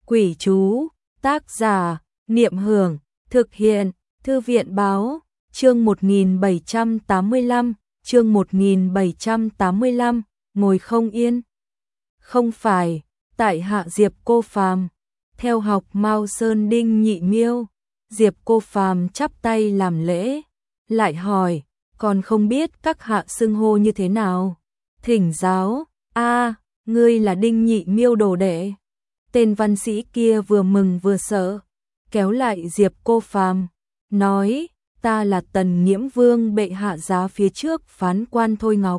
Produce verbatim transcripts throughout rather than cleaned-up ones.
Quỷ chú, tác giả, Niệm Hưởng, thực hiện, Thư viện báo, chương một nghìn bảy trăm tám mươi lăm, chương một nghìn bảy trăm tám mươi lăm, ngồi không yên. Không phải, tại hạ Diệp Cô Phàm, theo học Mao Sơn Đinh Nhị Miêu. Diệp Cô Phàm chắp tay làm lễ, lại hỏi, còn không biết các hạ xưng hô như thế nào? Thỉnh giáo, a, ngươi là Đinh Nhị Miêu đồ đệ. Tên văn sĩ kia vừa mừng vừa sợ, kéo lại Diệp Cô Phàm, nói, ta là Tần Nghiễm Vương bệ hạ giá phía trước phán quan Thôi Ngọc.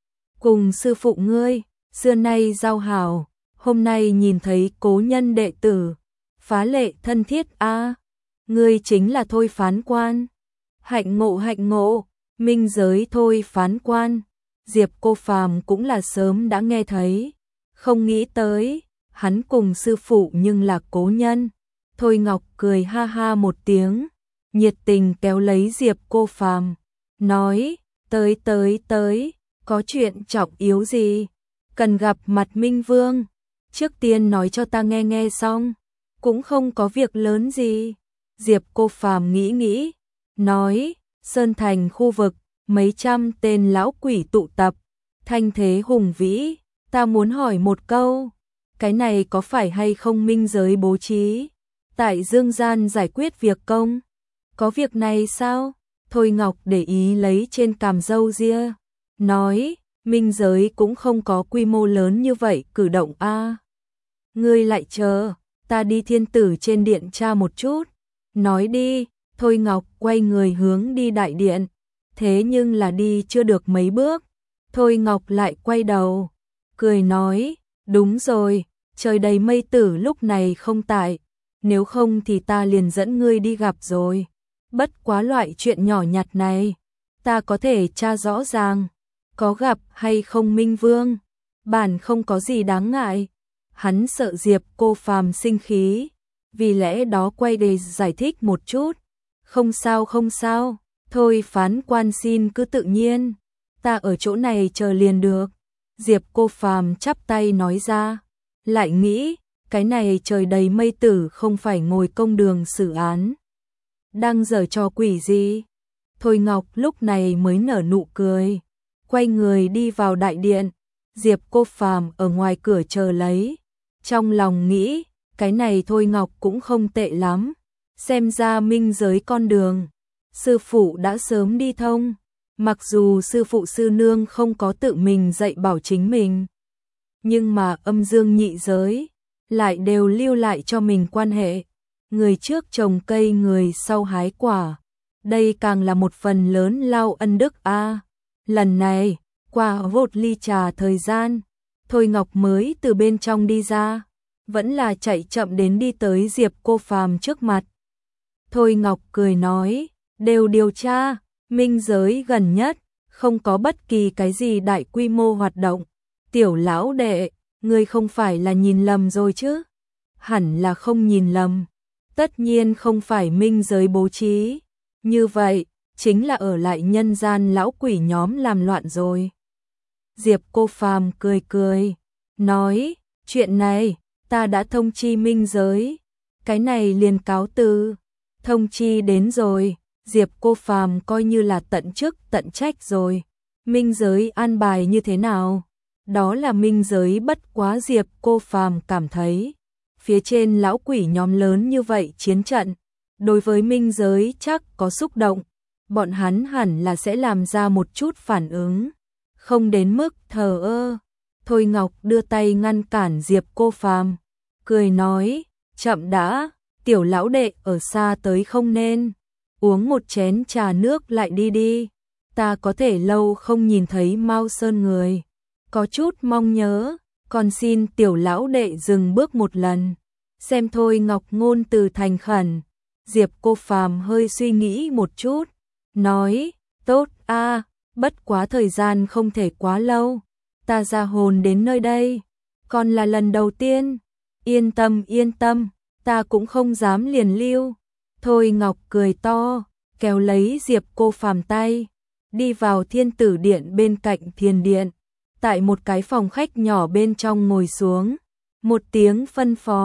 Cùng sư phụ ngươi, xưa nay giao hảo, hôm nay nhìn thấy cố nhân đệ tử, phá lệ thân thiết a. Ngươi chính là Thôi phán quan. Hạnh ngộ hạnh ngộ, minh giới Thôi phán quan. Diệp Cô Phàm cũng là sớm đã nghe thấy, không nghĩ tới, hắn cùng sư phụ nhưng là cố nhân. Thôi Ngọc cười ha ha một tiếng, nhiệt tình kéo lấy Diệp Cô Phàm, nói, tới tới tới, có chuyện trọng yếu gì? Cần gặp mặt Minh Vương, trước tiên nói cho ta nghe nghe xong, cũng không có việc lớn gì. Diệp Cô Phàm nghĩ nghĩ, nói, Sơn Thành khu vực, mấy trăm tên lão quỷ tụ tập, thanh thế hùng vĩ, ta muốn hỏi một câu, cái này có phải hay không minh giới bố trí, tại dương gian giải quyết việc công? Có việc này sao? Thôi Ngọc để ý lấy trên cằm râu ria, nói, minh giới cũng không có quy mô lớn như vậy cử động a. Ngươi lại chờ, ta đi thiên tử trên điện tra một chút. Nói đi. Thôi Ngọc quay người hướng đi đại điện, thế nhưng là đi chưa được mấy bước, Thôi Ngọc lại quay đầu, cười nói, đúng rồi, trời đầy mây tử lúc này không tại, nếu không thì ta liền dẫn ngươi đi gặp rồi. Bất quá loại chuyện nhỏ nhặt này, ta có thể tra rõ ràng, có gặp hay không Minh Vương, bản không có gì đáng ngại. Hắn sợ Diệp Cô Phàm sinh khí, vì lẽ đó quay để giải thích một chút. Không sao không sao, thôi phán quan xin cứ tự nhiên, ta ở chỗ này chờ liền được. Diệp Cô Phàm chắp tay nói ra, lại nghĩ, cái này trời đầy mây tử không phải ngồi công đường xử án. Đang giở trò quỷ gì? Thôi Ngọc lúc này mới nở nụ cười, quay người đi vào đại điện, Diệp Cô Phàm ở ngoài cửa chờ lấy. Trong lòng nghĩ, cái này Thôi Ngọc cũng không tệ lắm. Xem ra minh giới con đường, sư phụ đã sớm đi thông, mặc dù sư phụ sư nương không có tự mình dạy bảo chính mình, nhưng mà âm dương nhị giới lại đều lưu lại cho mình quan hệ, người trước trồng cây người sau hái quả, đây càng là một phần lớn lao ân đức a. Lần này, qua vột ly trà thời gian, Thôi Ngọc mới từ bên trong đi ra, vẫn là chạy chậm đến đi tới Diệp Cô Phàm trước mặt. Thôi Ngọc cười nói, đều điều tra, minh giới gần nhất, không có bất kỳ cái gì đại quy mô hoạt động. Tiểu lão đệ, ngươi không phải là nhìn lầm rồi chứ? Hẳn là không nhìn lầm, tất nhiên không phải minh giới bố trí. Như vậy, chính là ở lại nhân gian lão quỷ nhóm làm loạn rồi. Diệp Cô Phàm cười cười, nói, chuyện này, ta đã thông chi minh giới, cái này liền cáo từ. Thông chi đến rồi, Diệp Cô Phàm coi như là tận chức tận trách rồi. Minh giới an bài như thế nào? Đó là minh giới bất quá Diệp Cô Phàm cảm thấy. Phía trên lão quỷ nhóm lớn như vậy chiến trận, đối với minh giới chắc có xúc động. Bọn hắn hẳn là sẽ làm ra một chút phản ứng, không đến mức thờ ơ. Thôi Ngọc đưa tay ngăn cản Diệp Cô Phàm, cười nói, chậm đã. Tiểu lão đệ ở xa tới không nên, uống một chén trà nước lại đi đi, ta có thể lâu không nhìn thấy Mao Sơn người, có chút mong nhớ, còn xin tiểu lão đệ dừng bước một lần. Xem Thôi Ngọc ngôn từ thành khẩn, Diệp Cô Phàm hơi suy nghĩ một chút, nói, tốt a, bất quá thời gian không thể quá lâu, ta ra hồn đến nơi đây, còn là lần đầu tiên, yên tâm yên tâm. Ta cũng không dám liền lưu. Thôi Ngọc cười to, kéo lấy Diệp Cô Phàm tay, đi vào thiên tử điện bên cạnh thiền điện, tại một cái phòng khách nhỏ bên trong ngồi xuống, một tiếng phân phó,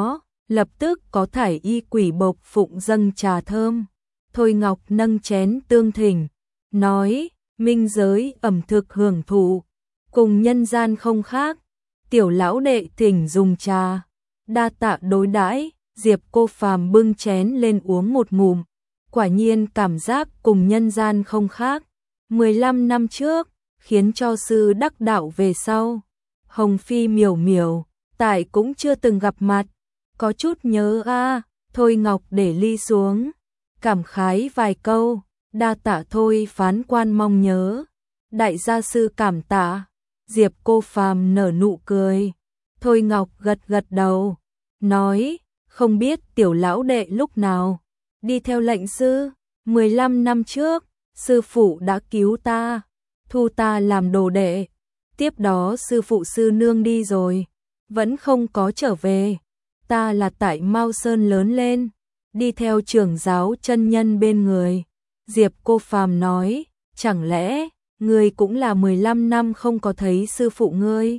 lập tức có thải y quỷ bộc phụng dâng trà thơm. Thôi Ngọc nâng chén tương thỉnh, nói, minh giới ẩm thực hưởng thụ, cùng nhân gian không khác, tiểu lão đệ thỉnh dùng trà, đa tạ đối đãi. Diệp Cô Phàm bưng chén lên uống một ngụm, quả nhiên cảm giác cùng nhân gian không khác. mười lăm năm trước, khiến cho sư đắc đạo về sau, Hồng Phi miểu miểu, tại cũng chưa từng gặp mặt, có chút nhớ a. À. Thôi Ngọc để ly xuống, cảm khái vài câu, đa tạ thôi phán quan mong nhớ, đại gia sư cảm tạ. Diệp Cô Phàm nở nụ cười, Thôi Ngọc gật gật đầu, nói, không biết tiểu lão đệ lúc nào đi theo lệnh sư. Mười lăm năm trước, sư phụ đã cứu ta, thu ta làm đồ đệ, tiếp đó sư phụ sư nương đi rồi, vẫn không có trở về. Ta là tại Mao Sơn lớn lên, đi theo trưởng giáo chân nhân bên người. Diệp Cô Phàm nói, chẳng lẽ ngươi cũng là mười lăm năm không có thấy sư phụ ngươi?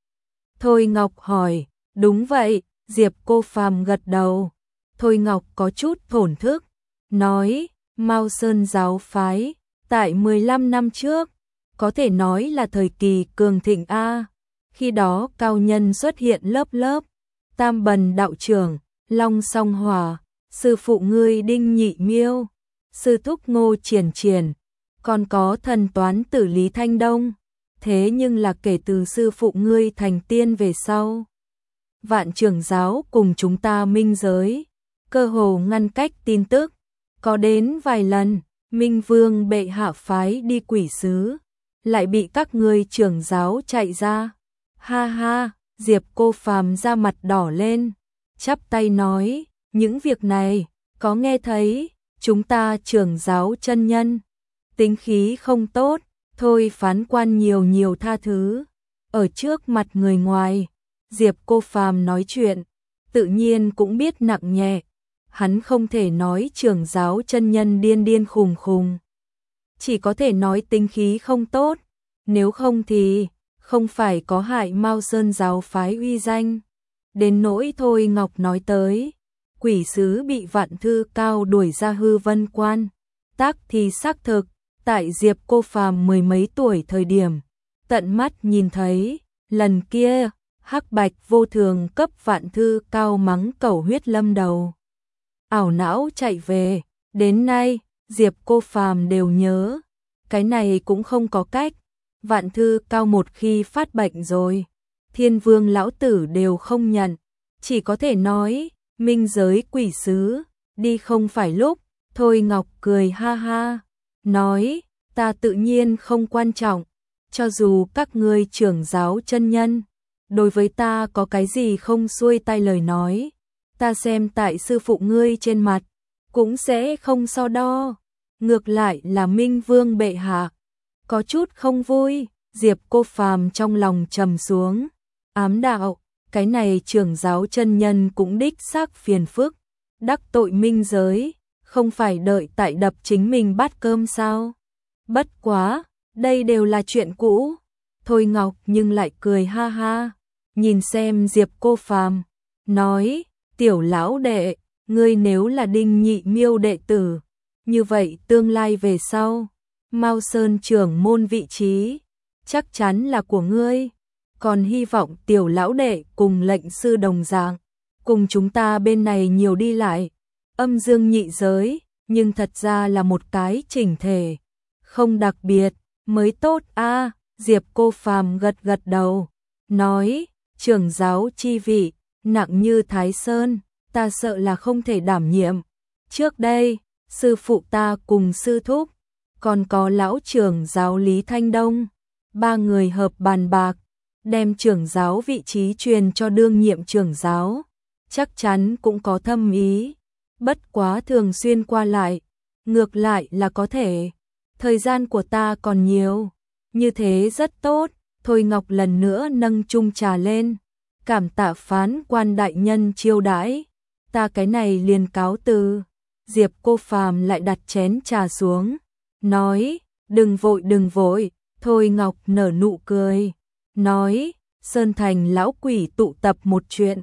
Thôi Ngọc hỏi, đúng vậy. Diệp Cô Phàm gật đầu. Thôi Ngọc có chút thổn thức, nói, Mao Sơn giáo phái, tại mười lăm năm trước, có thể nói là thời kỳ cường thịnh a. Khi đó cao nhân xuất hiện lớp lớp, Tam Bần đạo trưởng, Long Song Hòa, sư phụ ngươi Đinh Nhị Miêu, sư thúc Ngô Triển Triển, còn có thần toán tử Lý Thanh Đông. Thế nhưng là kể từ sư phụ ngươi thành tiên về sau, Vạn trưởng giáo cùng chúng ta minh giới, cơ hồ ngăn cách tin tức, có đến vài lần, Minh Vương bệ hạ phái đi quỷ sứ, lại bị các ngươi trưởng giáo chạy ra. Ha ha, Diệp Cô Phàm ra mặt đỏ lên, chắp tay nói, những việc này, có nghe thấy, chúng ta trưởng giáo chân nhân, tính khí không tốt, thôi phán quan nhiều nhiều tha thứ, ở trước mặt người ngoài. Diệp Cô Phàm nói chuyện, tự nhiên cũng biết nặng nhẹ, hắn không thể nói trưởng giáo chân nhân điên điên khùng khùng, chỉ có thể nói tính khí không tốt, nếu không thì không phải có hại Mao Sơn giáo phái uy danh. Đến nỗi Thôi Ngọc nói tới, quỷ sứ bị Vạn Thư Cao đuổi ra hư vân quan, tác thì xác thực, tại Diệp Cô Phàm mười mấy tuổi thời điểm, tận mắt nhìn thấy, lần kia, Hắc Bạch vô thường cấp Vạn Thư Cao mắng cẩu huyết lâm đầu. Ảo não chạy về, đến nay, Diệp Cô Phàm đều nhớ, cái này cũng không có cách, Vạn Thư Cao một khi phát bệnh rồi, Thiên Vương lão tử đều không nhận, chỉ có thể nói, minh giới quỷ sứ, đi không phải lúc. Thôi Ngọc cười ha ha, nói, ta tự nhiên không quan trọng, cho dù các ngươi trưởng giáo chân nhân, đối với ta có cái gì không xuôi tay lời nói, ta xem tại sư phụ ngươi trên mặt, cũng sẽ không so đo. Ngược lại là Minh Vương bệ hạ, có chút không vui. Diệp Cô Phàm trong lòng trầm xuống, ám đạo, cái này trưởng giáo chân nhân cũng đích xác phiền phức, đắc tội minh giới, không phải đợi tại đập chính mình bát cơm sao? Bất quá, đây đều là chuyện cũ. Thôi Ngọc nhưng lại cười ha ha, nhìn xem Diệp Cô Phàm, nói, tiểu lão đệ, ngươi nếu là Đinh Nhị Miêu đệ tử, như vậy tương lai về sau, Mao Sơn trưởng môn vị trí, chắc chắn là của ngươi, còn hy vọng tiểu lão đệ cùng lệnh sư đồng dạng, cùng chúng ta bên này nhiều đi lại, âm dương nhị giới, nhưng thật ra là một cái chỉnh thể, không đặc biệt, mới tốt a. À, Diệp Cô Phàm gật gật đầu, nói, trưởng giáo chi vị, nặng như Thái Sơn, ta sợ là không thể đảm nhiệm. Trước đây, sư phụ ta cùng sư thúc, còn có lão trưởng giáo Lý Thanh Đông, ba người hợp bàn bạc, đem trưởng giáo vị trí truyền cho đương nhiệm trưởng giáo, chắc chắn cũng có thâm ý, bất quá thường xuyên qua lại, ngược lại là có thể, thời gian của ta còn nhiều, như thế rất tốt. Thôi Ngọc lần nữa nâng chung trà lên, cảm tạ phán quan đại nhân chiêu đãi, ta cái này liền cáo từ. Diệp Cô Phàm lại đặt chén trà xuống, nói, đừng vội đừng vội. Thôi Ngọc nở nụ cười, nói, Sơn Thành lão quỷ tụ tập một chuyện,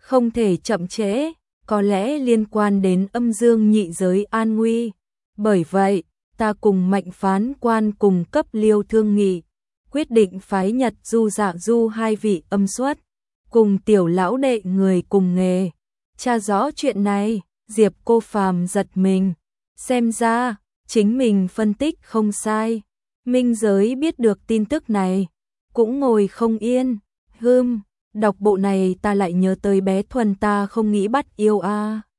không thể chậm trễ, có lẽ liên quan đến âm dương nhị giới an nguy. Bởi vậy, ta cùng Mạnh phán quan cùng cấp Liêu thương nghị, quyết định phái Nhật Du Dạ Du hai vị âm xuất, cùng tiểu lão đệ người cùng nghề. Tra rõ chuyện này, Diệp Cô Phàm giật mình, xem ra, chính mình phân tích không sai. Minh giới biết được tin tức này, cũng ngồi không yên, hưm, đọc bộ này ta lại nhớ tới bé Thuần ta không nghĩ bắt yêu a. À.